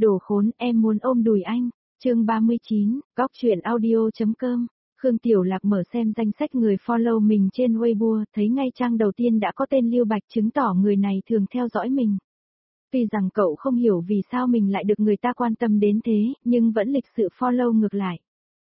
Đồ khốn, em muốn ôm đùi anh. Chương 39, góc truyện audio.com. Khương Tiểu Lạc mở xem danh sách người follow mình trên Weibo, thấy ngay trang đầu tiên đã có tên Lưu Bạch, chứng tỏ người này thường theo dõi mình. Tuy rằng cậu không hiểu vì sao mình lại được người ta quan tâm đến thế, nhưng vẫn lịch sự follow ngược lại.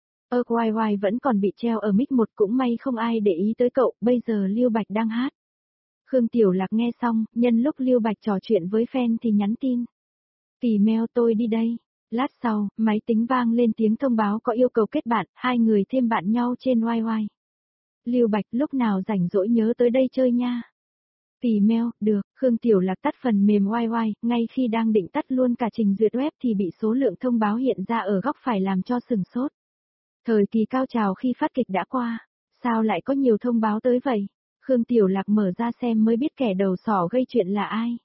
YY vẫn còn bị treo ở mic 1, cũng may không ai để ý tới cậu, bây giờ Lưu Bạch đang hát. Khương Tiểu Lạc nghe xong, nhân lúc Lưu Bạch trò chuyện với fan thì nhắn tin. Tì meo tôi đi đây. Lát sau, máy tính vang lên tiếng thông báo có yêu cầu kết bạn, hai người thêm bạn nhau trên YY. Lưu Bạch lúc nào rảnh rỗi nhớ tới đây chơi nha. Tì meo, được, Khương Tiểu Lạc tắt phần mềm YY, ngay khi đang định tắt luôn cả trình duyệt web thì bị số lượng thông báo hiện ra ở góc phải làm cho sừng sốt. Thời kỳ cao trào khi phát kịch đã qua, sao lại có nhiều thông báo tới vậy? Khương Tiểu Lạc mở ra xem mới biết kẻ đầu sỏ gây chuyện là ai.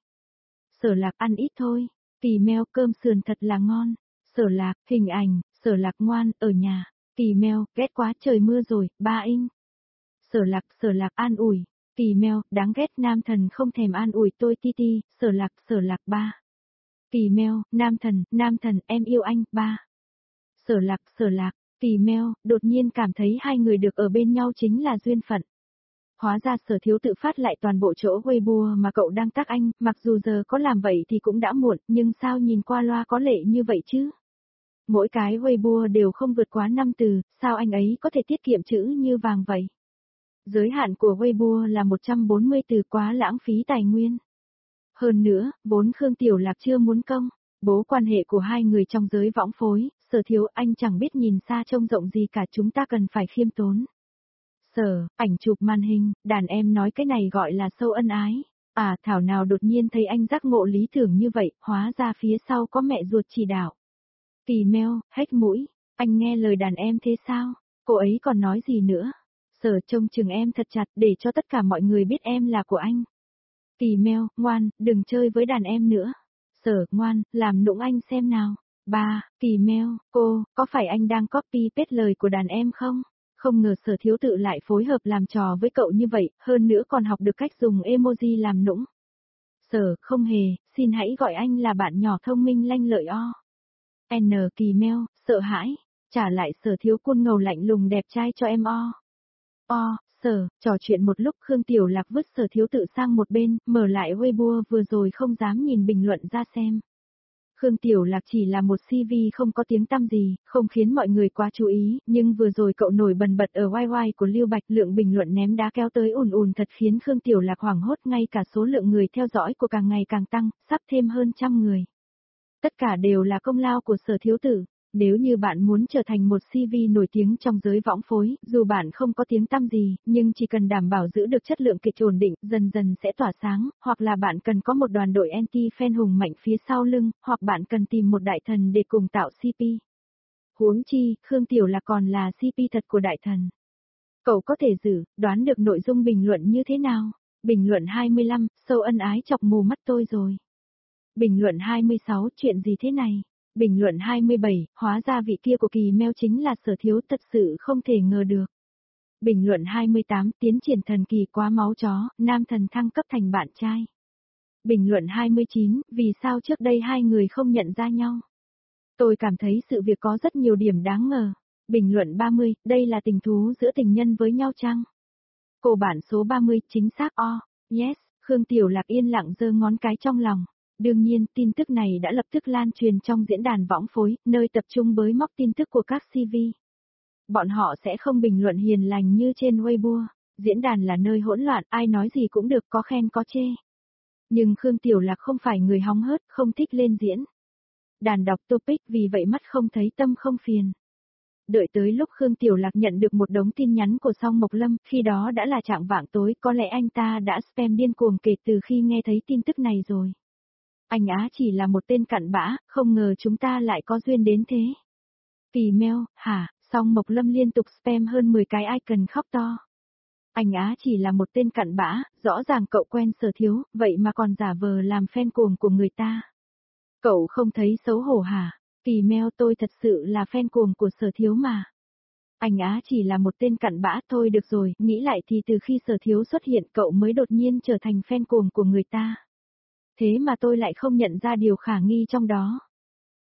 Sở Lạc ăn ít thôi. Tì meo, cơm sườn thật là ngon. Sở Lạc, hình ảnh, Sở Lạc ngoan, ở nhà. Tì meo, ghét quá trời mưa rồi, ba Inh. Sở Lạc an ủi. Tì meo, đáng ghét nam thần không thèm an ủi tôi ti, Sở Lạc ba. Tì meo, nam thần, em yêu anh, ba. Sở Lạc, Tì meo, đột nhiên cảm thấy hai người được ở bên nhau chính là duyên phận. Hóa ra Sở Thiếu tự phát lại toàn bộ chỗ Weibo mà cậu đang tác anh, mặc dù giờ có làm vậy thì cũng đã muộn, nhưng sao nhìn qua loa có lệ như vậy chứ? Mỗi cái Weibo đều không vượt quá 5 từ, sao anh ấy có thể tiết kiệm chữ như vàng vậy? Giới hạn của Weibo là 140 từ, quá lãng phí tài nguyên. Hơn nữa, vốn Khương Tiểu Lạc chưa muốn công, bố quan hệ của hai người trong giới võng phối, Sở Thiếu anh chẳng biết nhìn xa trông rộng gì cả, chúng ta cần phải khiêm tốn. Sở, ảnh chụp màn hình, đàn em nói cái này gọi là sâu ân ái. À, thảo nào đột nhiên thấy anh giác ngộ lý tưởng như vậy, hóa ra phía sau có mẹ ruột chỉ đạo. Tì meo, hết mũi, anh nghe lời đàn em thế sao? Cô ấy còn nói gì nữa? Sở trông chừng em thật chặt để cho tất cả mọi người biết em là của anh. Tì meo, ngoan, đừng chơi với đàn em nữa. Sở, ngoan, làm nũng anh xem nào. Ba, Tì meo, cô, có phải anh đang copy paste lời của đàn em không? Không ngờ Sở Thiếu tự lại phối hợp làm trò với cậu như vậy, hơn nữa còn học được cách dùng emoji làm nũng. Sở, không hề, xin hãy gọi anh là bạn nhỏ thông minh lanh lợi o. N. Tì meo, sợ hãi, trả lại Sở Thiếu côn ngầu lạnh lùng đẹp trai cho em o. Sở, trò chuyện một lúc Khương Tiểu Lạc vứt Sở Thiếu tự sang một bên, mở lại Weibo vừa rồi không dám nhìn bình luận ra xem. Khương Tiểu Lạc chỉ là một CV không có tiếng tăm gì, không khiến mọi người quá chú ý, nhưng vừa rồi cậu nổi bần bật ở YY của Lưu Bạch, lượng bình luận ném đá kéo tới ùn thật khiến Khương Tiểu Lạc hoảng hốt, ngay cả số lượng người theo dõi của càng ngày càng tăng, sắp thêm hơn 100 người. Tất cả đều là công lao của Sở Thiếu tử. Nếu như bạn muốn trở thành một CV nổi tiếng trong giới võng phối, dù bạn không có tiếng tăm gì, nhưng chỉ cần đảm bảo giữ được chất lượng kịch ổn định, dần dần sẽ tỏa sáng, hoặc là bạn cần có một đoàn đội anti-fan hùng mạnh phía sau lưng, hoặc bạn cần tìm một đại thần để cùng tạo CP. Huống chi, Khương Tiểu Lạc còn là CP thật của đại thần. Cậu có thể đoán được nội dung bình luận như thế nào? Bình luận 25, sâu ân ái chọc mù mắt tôi rồi. Bình luận 26, chuyện gì thế này? Bình luận 27, hóa ra vị kia của Kỳ Meo chính là Sở Thiếu, thật sự không thể ngờ được. Bình luận 28, tiến triển thần kỳ quá máu chó, nam thần thăng cấp thành bạn trai. Bình luận 29, vì sao trước đây hai người không nhận ra nhau? Tôi cảm thấy sự việc có rất nhiều điểm đáng ngờ. Bình luận 30, đây là tình thú giữa tình nhân với nhau chăng? Cô bạn số 30, chính xác yes, Khương Tiểu Lạc yên lặng giơ ngón cái trong lòng. Đương nhiên, tin tức này đã lập tức lan truyền trong diễn đàn võng phối, nơi tập trung bới móc tin tức của các CV. Bọn họ sẽ không bình luận hiền lành như trên Weibo. Diễn đàn là nơi hỗn loạn, ai nói gì cũng được, có khen có chê. Nhưng Khương Tiểu Lạc không phải người hóng hớt, không thích lên diễn đàn đọc topic, vì vậy mắt không thấy tâm không phiền. Đợi tới lúc Khương Tiểu Lạc nhận được một đống tin nhắn của Song Mộc Lâm, khi đó đã là chạng vạng tối, có lẽ anh ta đã spam điên cuồng kể từ khi nghe thấy tin tức này rồi. Anh Á chỉ là một tên cặn bã, không ngờ chúng ta lại có duyên đến thế. Tì meo, hả, Song Mộc Lâm liên tục spam hơn 10 cái icon khóc to. Anh Á chỉ là một tên cặn bã, rõ ràng cậu quen Sở Thiếu, vậy mà còn giả vờ làm fan cuồng của người ta. Cậu không thấy xấu hổ hả? Tì meo, tôi thật sự là fan cuồng của Sở Thiếu mà. Anh Á chỉ là một tên cặn bã thôi, được rồi, nghĩ lại thì từ khi Sở Thiếu xuất hiện cậu mới đột nhiên trở thành fan cuồng của người ta. Thế mà tôi lại không nhận ra điều khả nghi trong đó.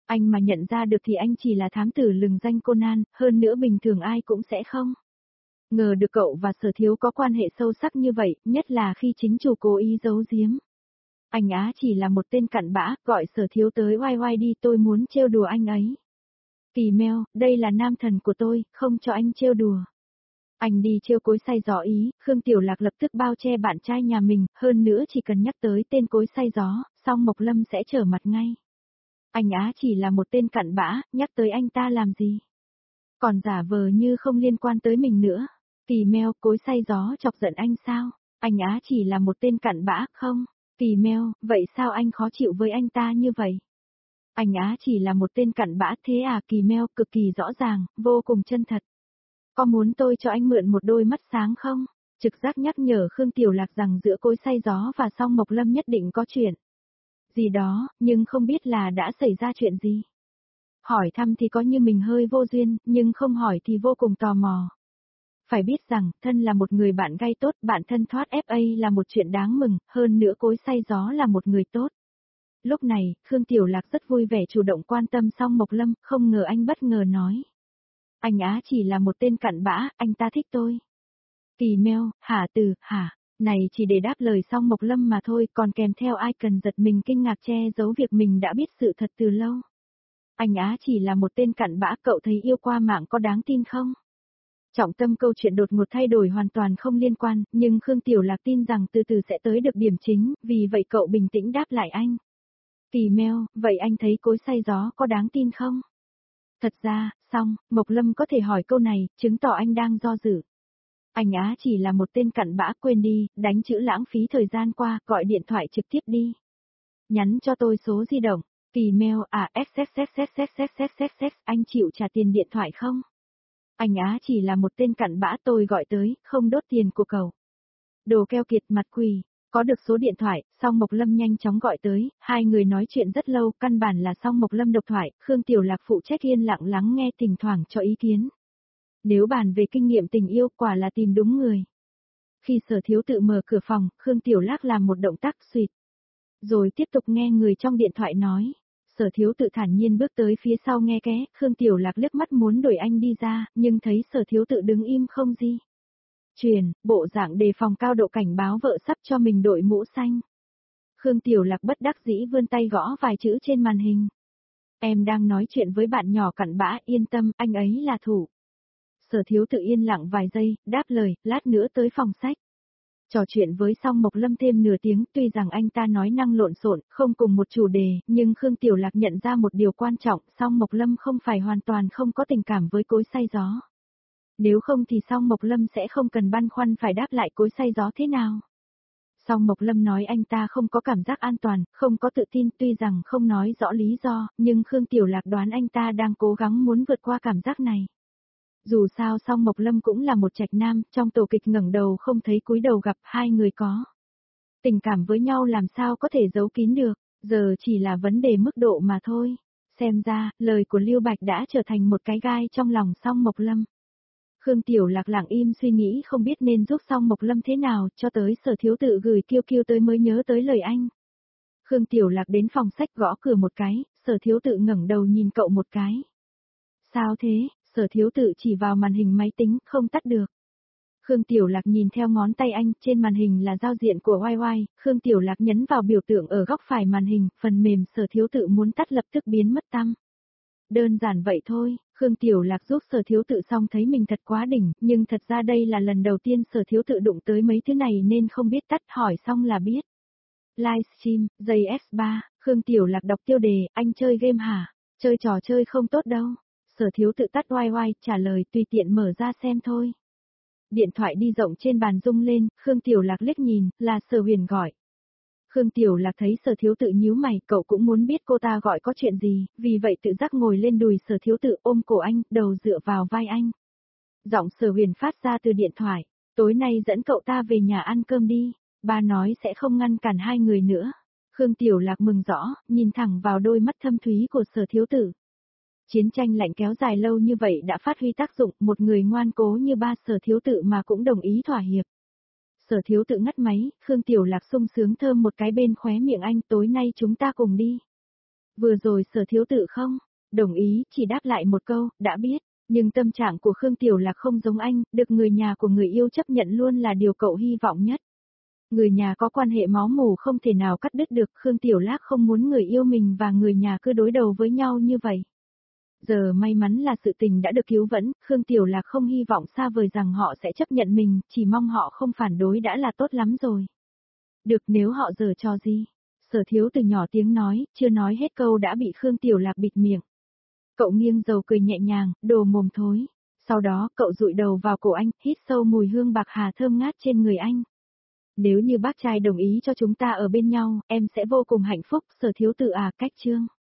Anh mà nhận ra được thì anh chỉ là thám tử lừng danh Conan, hơn nữa bình thường ai cũng sẽ không. Ngờ được cậu và Sở Thiếu có quan hệ sâu sắc như vậy, nhất là khi chính chủ cố ý giấu giếm. Anh á chỉ là một tên cặn bã, gọi Sở Thiếu tới oai oai đi, tôi muốn trêu đùa anh ấy. Kỳ meo, đây là nam thần của tôi, không cho anh trêu đùa. Anh đi trêu cối xay gió ý, Khương Tiểu Lạc lập tức bao che bạn trai nhà mình, hơn nữa chỉ cần nhắc tới tên cối xay gió, xong Mộc Lâm sẽ trở mặt ngay. Anh á chỉ là một tên cặn bã, nhắc tới anh ta làm gì? Còn giả vờ như không liên quan tới mình nữa. Kỳ meo, cối xay gió chọc giận anh sao? Anh á chỉ là một tên cặn bã, không? Kỳ meo, vậy sao anh khó chịu với anh ta như vậy? Anh á chỉ là một tên cặn bã thế à? Kỳ meo, cực kỳ rõ ràng, vô cùng chân thật. Có muốn tôi cho anh mượn một đôi mắt sáng không? Trực giác nhắc nhở Khương Tiểu Lạc rằng giữa cối xay gió và Song Mộc Lâm nhất định có chuyện gì đó, nhưng không biết là đã xảy ra chuyện gì. Hỏi thăm thì có như mình hơi vô duyên, nhưng không hỏi thì vô cùng tò mò. Phải biết rằng, thân là một người bạn gay tốt, bạn thân thoát FA là một chuyện đáng mừng, hơn nữa cối xay gió là một người tốt. Lúc này, Khương Tiểu Lạc rất vui vẻ chủ động quan tâm Song Mộc Lâm, không ngờ anh bất ngờ nói. Anh á chỉ là một tên cặn bã, anh ta thích tôi. Kỳ meo, hả, này chỉ để đáp lời Song Mộc Lâm mà thôi, còn kèm theo ai cần giật mình kinh ngạc che giấu việc mình đã biết sự thật từ lâu. Anh á chỉ là một tên cặn bã, cậu thấy yêu qua mạng có đáng tin không? Trọng tâm câu chuyện đột ngột thay đổi hoàn toàn không liên quan, nhưng Khương Tiểu Lạc tin rằng từ từ sẽ tới được điểm chính, vì vậy cậu bình tĩnh đáp lại anh. Kỳ meo, vậy anh thấy cối xay gió có đáng tin không? Thật ra, xong, Mộc Lâm có thể hỏi câu này, chứng tỏ anh đang do dự. Anh á chỉ là một tên cặn bã, quên đi, đánh chữ lãng phí thời gian qua, gọi điện thoại trực tiếp đi. Nhắn cho tôi số di động. Kỳ mail xxxxxxxxxx, anh chịu trả tiền điện thoại không? Anh á chỉ là một tên cặn bã, tôi gọi tới, không đốt tiền của cậu. Đồ keo kiệt mặt quỷ. Có được số điện thoại, Song Mộc Lâm nhanh chóng gọi tới, hai người nói chuyện rất lâu, căn bản là Song Mộc Lâm độc thoại, Khương Tiểu Lạc phụ trách yên lặng lắng nghe, thỉnh thoảng cho ý kiến. Nếu bàn về kinh nghiệm tình yêu, quả là tìm đúng người. Khi Sở Thiếu tự mở cửa phòng, Khương Tiểu Lạc làm một động tác suýt. Rồi tiếp tục nghe người trong điện thoại nói. Sở Thiếu tự thản nhiên bước tới phía sau nghe ké, Khương Tiểu Lạc liếc mắt muốn đuổi anh đi ra, nhưng thấy Sở Thiếu tự đứng im không gì. Truyền, bộ dạng đề phòng cao độ cảnh báo vợ sắp cho mình đội mũ xanh. Khương Tiểu Lạc bất đắc dĩ vươn tay gõ vài chữ trên màn hình. Em đang nói chuyện với bạn nhỏ cặn bã, yên tâm, anh ấy là thủ. Sở Thiếu tự yên lặng vài giây, đáp lời, lát nữa tới phòng sách. Trò chuyện với Song Mộc Lâm thêm nửa tiếng, tuy rằng anh ta nói năng lộn xộn, không cùng một chủ đề, nhưng Khương Tiểu Lạc nhận ra một điều quan trọng, Song Mộc Lâm không phải hoàn toàn không có tình cảm với cối xay gió. Nếu không thì Song Mộc Lâm sẽ không cần băn khoăn phải đáp lại cối xay gió thế nào. Song Mộc Lâm nói anh ta không có cảm giác an toàn, không có tự tin, tuy rằng không nói rõ lý do, nhưng Khương Tiểu Lạc đoán anh ta đang cố gắng muốn vượt qua cảm giác này. Dù sao Song Mộc Lâm cũng là một trạch nam, trong tổ kịch ngẩng đầu không thấy cúi đầu gặp, hai người có tình cảm với nhau làm sao có thể giấu kín được, giờ chỉ là vấn đề mức độ mà thôi. Xem ra, lời của Lưu Bạch đã trở thành một cái gai trong lòng Song Mộc Lâm. Khương Tiểu Lạc lặng im suy nghĩ không biết nên giúp Song Mộc Lâm thế nào, cho tới Sở Thiếu tự gửi Kiêu Kiêu tới mới nhớ tới lời anh. Khương Tiểu Lạc đến phòng sách gõ cửa một cái, Sở Thiếu tự ngẩng đầu nhìn cậu một cái. Sao thế? Sở Thiếu tự chỉ vào màn hình máy tính, không tắt được. Khương Tiểu Lạc nhìn theo ngón tay anh, trên màn hình là giao diện của YY, Khương Tiểu Lạc nhấn vào biểu tượng ở góc phải màn hình, phần mềm Sở Thiếu tự muốn tắt lập tức biến mất tăm. Đơn giản vậy thôi, Khương Tiểu Lạc giúp Sở Thiếu tự xong thấy mình thật quá đỉnh, nhưng thật ra đây là lần đầu tiên Sở Thiếu tự đụng tới mấy thứ này nên không biết tắt, hỏi xong là biết. Livestream, JS3, Khương Tiểu Lạc đọc tiêu đề, anh chơi game hả? Chơi trò chơi không tốt đâu. Sở Thiếu tự tắt YY, trả lời tùy tiện mở ra xem thôi. Điện thoại đi rộng trên bàn rung lên, Khương Tiểu Lạc liếc nhìn, là Sở Huyền gọi. Khương Tiểu Lạc thấy Sở Thiếu tự nhíu mày, cậu cũng muốn biết cô ta gọi có chuyện gì, vì vậy tự giác ngồi lên đùi Sở Thiếu tự ôm cổ anh, đầu dựa vào vai anh. Giọng Sở Huyền phát ra từ điện thoại, tối nay dẫn cậu ta về nhà ăn cơm đi, ba nói sẽ không ngăn cản hai người nữa. Khương Tiểu Lạc mừng rõ, nhìn thẳng vào đôi mắt thâm thúy của Sở Thiếu tự. Chiến tranh lạnh kéo dài lâu như vậy đã phát huy tác dụng, một người ngoan cố như ba Sở Thiếu tự mà cũng đồng ý thỏa hiệp. Sở Thiếu tự ngắt máy, Khương Tiểu Lạc sung sướng thơm một cái bên khóe miệng anh, tối nay chúng ta cùng đi. Vừa rồi Sở thiếu tự không? Đồng ý, chỉ đáp lại một câu, đã biết. Nhưng tâm trạng của Khương Tiểu Lạc không giống anh, được người nhà của người yêu chấp nhận luôn là điều cậu hy vọng nhất. Người nhà có quan hệ máu mủ không thể nào cắt đứt được, Khương Tiểu Lạc không muốn người yêu mình và người nhà cứ đối đầu với nhau như vậy. Giờ may mắn là sự tình đã được cứu vãn, Khương Tiểu Lạc không hy vọng xa vời rằng họ sẽ chấp nhận mình, chỉ mong họ không phản đối đã là tốt lắm rồi. Được nếu họ giở trò gì? Sở thiếu từ nhỏ tiếng nói, chưa nói hết câu đã bị Khương Tiểu Lạc bịt miệng. Cậu nghiêng dầu cười nhẹ nhàng, đồ mồm thối. Sau đó cậu dụi đầu vào cổ anh, hít sâu mùi hương bạc hà thơm ngát trên người anh. Nếu như bác trai đồng ý cho chúng ta ở bên nhau, em sẽ vô cùng hạnh phúc, Sở thiếu tự cách chương.